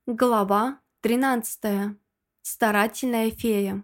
Глава 13. Старательная фея.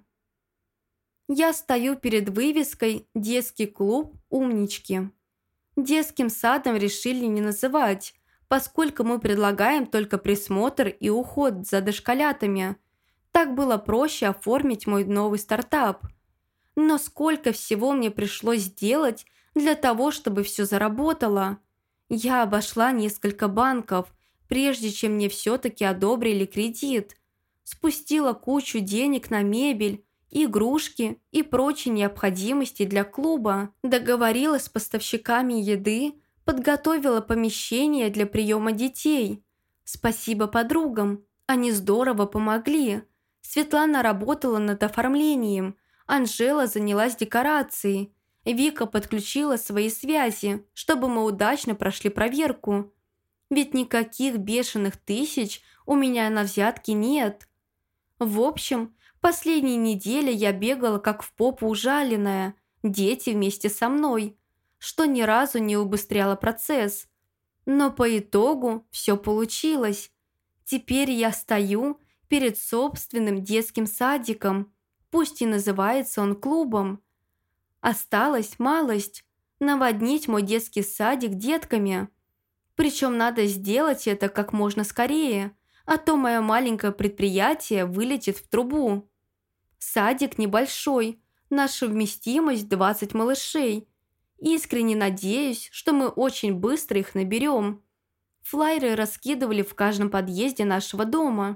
Я стою перед вывеской «Детский клуб Умнички». Детским садом решили не называть, поскольку мы предлагаем только присмотр и уход за дошколятами. Так было проще оформить мой новый стартап. Но сколько всего мне пришлось сделать для того, чтобы все заработало. Я обошла несколько банков, прежде чем мне все-таки одобрили кредит. Спустила кучу денег на мебель, игрушки и прочие необходимости для клуба. Договорилась с поставщиками еды, подготовила помещение для приема детей. Спасибо подругам, они здорово помогли. Светлана работала над оформлением, Анжела занялась декорацией. Вика подключила свои связи, чтобы мы удачно прошли проверку. Ведь никаких бешеных тысяч у меня на взятки нет. В общем, последние недели я бегала как в попу ужаленная, дети вместе со мной, что ни разу не убыстряло процесс. Но по итогу все получилось. Теперь я стою перед собственным детским садиком, пусть и называется он клубом. Осталась малость – наводнить мой детский садик детками. Причем надо сделать это как можно скорее, а то мое маленькое предприятие вылетит в трубу. Садик небольшой, наша вместимость 20 малышей. Искренне надеюсь, что мы очень быстро их наберем. Флаеры раскидывали в каждом подъезде нашего дома.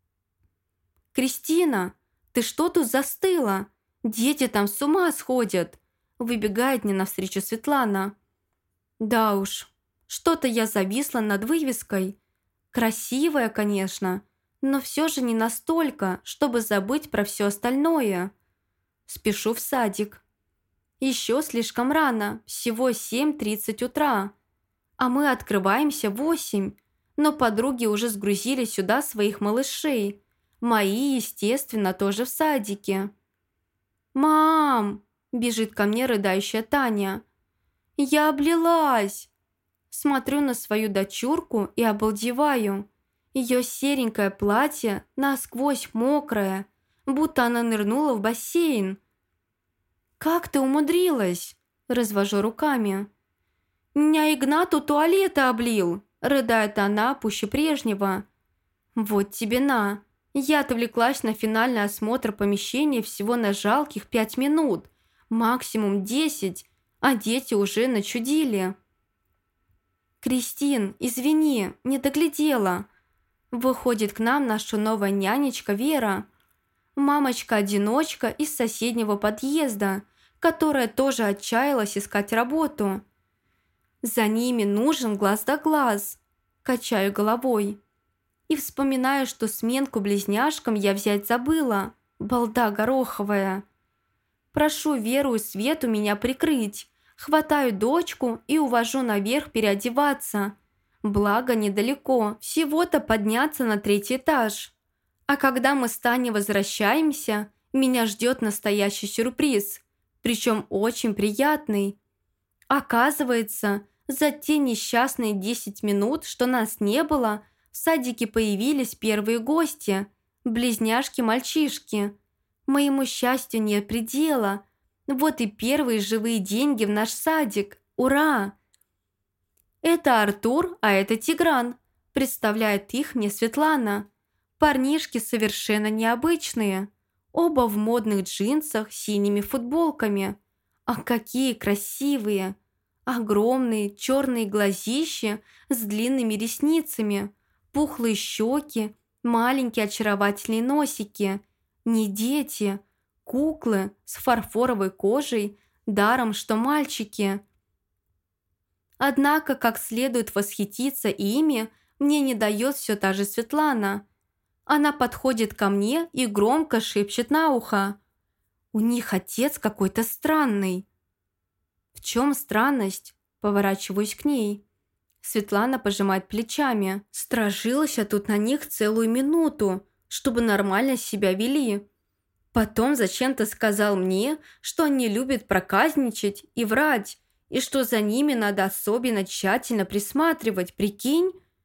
«Кристина, ты что тут застыла? Дети там с ума сходят!» Выбегает мне навстречу Светлана. Да уж, что-то я зависла над вывеской. Красивая, конечно, но все же не настолько, чтобы забыть про все остальное. Спешу в садик. Еще слишком рано, всего 7:30 утра. А мы открываемся в 8, но подруги уже сгрузили сюда своих малышей. Мои, естественно, тоже в садике. «Мам!» – бежит ко мне рыдающая Таня. «Я облилась!» Смотрю на свою дочурку и обалдеваю. Ее серенькое платье насквозь мокрое, будто она нырнула в бассейн. «Как ты умудрилась?» – развожу руками. «Меня Игнат у туалета облил!» – рыдает она пуще прежнего. «Вот тебе на!» Я отвлеклась на финальный осмотр помещения всего на жалких 5 минут, максимум 10, а дети уже начудили. «Кристин, извини, не доглядела». Выходит к нам наша новая нянечка Вера. Мамочка-одиночка из соседнего подъезда, которая тоже отчаялась искать работу. «За ними нужен глаз да глаз», – качаю головой. И вспоминаю, что сменку близняшкам я взять забыла. Балда гороховая. Прошу Веру и Свету меня прикрыть. Хватаю дочку и увожу наверх переодеваться. Благо недалеко, всего-то подняться на 3-й этаж. А когда мы с Таней возвращаемся, меня ждет настоящий сюрприз. Причем очень приятный. Оказывается, за те несчастные 10 минут, что нас не было, в садике появились первые гости – близняшки-мальчишки. Моему счастью нет предела. Вот и первые живые деньги в наш садик. Ура! Это Артур, а это Тигран. Представляет их мне Светлана. Парнишки совершенно необычные. Оба в модных джинсах с синими футболками. А какие красивые! Огромные черные глазища с длинными ресницами. Пухлые щеки, маленькие очаровательные носики. Не дети, куклы с фарфоровой кожей, даром что мальчики. Однако, как следует восхититься ими, мне не дает все та же Светлана. Она подходит ко мне и громко шепчет на ухо. У них отец какой-то странный. В чем странность? Поворачиваюсь к ней. Светлана пожимает плечами. Стражилась я тут на них целую минуту, чтобы нормально себя вели. Потом зачем-то сказал мне, что они любят проказничать и врать, и что за ними надо особенно тщательно присматривать, прикинь?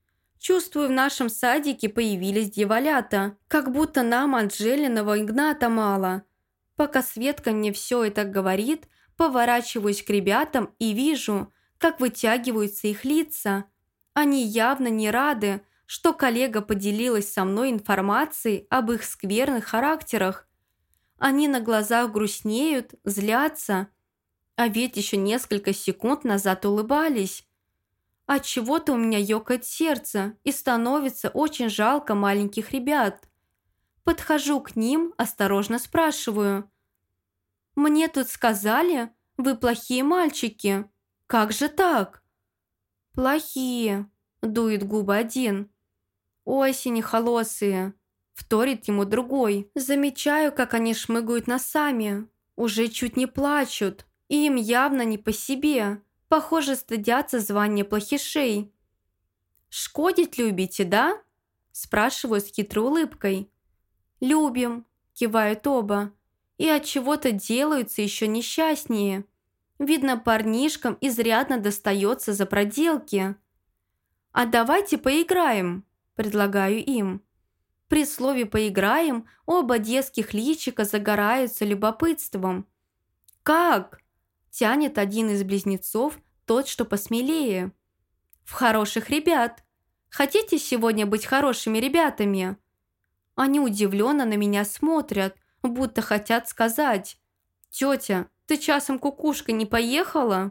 Чувствую, в нашем садике появились дьяволята, как будто нам Анжелиного Игната мало. Пока Светка мне все это говорит, поворачиваюсь к ребятам и вижу, как вытягиваются их лица. Они явно не рады, что коллега поделилась со мной информацией об их скверных характерах. Они на глазах грустнеют, злятся, а ведь еще несколько секунд назад улыбались. Отчего-то у меня ёкает сердце и становится очень жалко маленьких ребят. Подхожу к ним, осторожно спрашиваю. «Мне тут сказали, вы плохие мальчики. Как же так?» «Плохие», – дует губы один. «Осени холосые», – вторит ему другой. Замечаю, как они шмыгают носами. Уже чуть не плачут, и им явно не по себе. Похоже, стыдятся звания плохишей. «Шкодить любите, да?» – спрашиваю с хитрой улыбкой. «Любим», – кивают оба, и от чего-то делаются еще несчастнее. Видно, парнишкам изрядно достается за проделки. «А давайте поиграем», – предлагаю им. При слове «поиграем» оба детских личика загораются любопытством. «Как?» – тянет один из близнецов, тот, что посмелее. «В хороших ребят. Хотите сегодня быть хорошими ребятами?» Они удивленно на меня смотрят, будто хотят сказать: «Тетя, ты часом кукушкой не поехала?»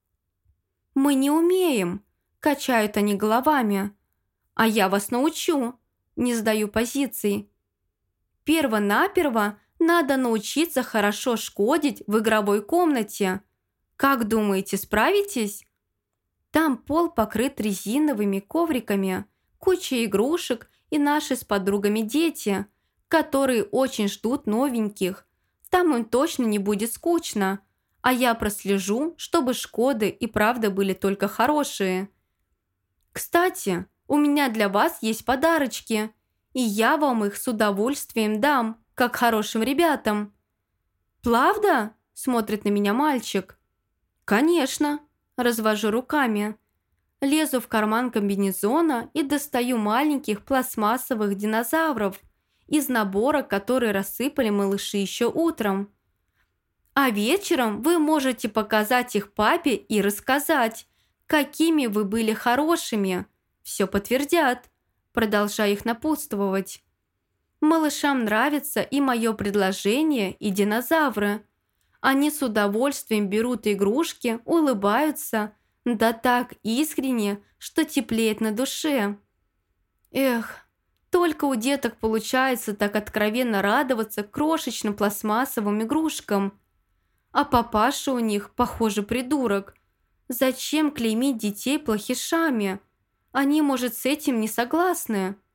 «Мы не умеем», – качают они головами. «А я вас научу», – не сдаю позиций. «Перво-наперво надо научиться хорошо шкодить в игровой комнате. Как думаете, справитесь?» Там пол покрыт резиновыми ковриками, куча игрушек и наши с подругами дети, которые очень ждут новеньких. Там им точно не будет скучно, а я прослежу, чтобы Шкоды и правда были только хорошие. «Кстати, у меня для вас есть подарочки, и я вам их с удовольствием дам, как хорошим ребятам». «Правда?» – смотрит на меня мальчик. «Конечно», – развожу руками. Лезу в карман комбинезона и достаю маленьких пластмассовых динозавров из набора, который рассыпали малыши еще утром. «А вечером вы можете показать их папе и рассказать, какими вы были хорошими. Все подтвердят», – продолжаю их напутствовать. Малышам нравится и мое предложение, и динозавры. Они с удовольствием берут игрушки, улыбаются, да так искренне, что теплеет на душе. Эх, только у деток получается так откровенно радоваться крошечным пластмассовым игрушкам. А папаша у них, похоже, придурок. Зачем клеймить детей плохишами? Они, может, с этим не согласны.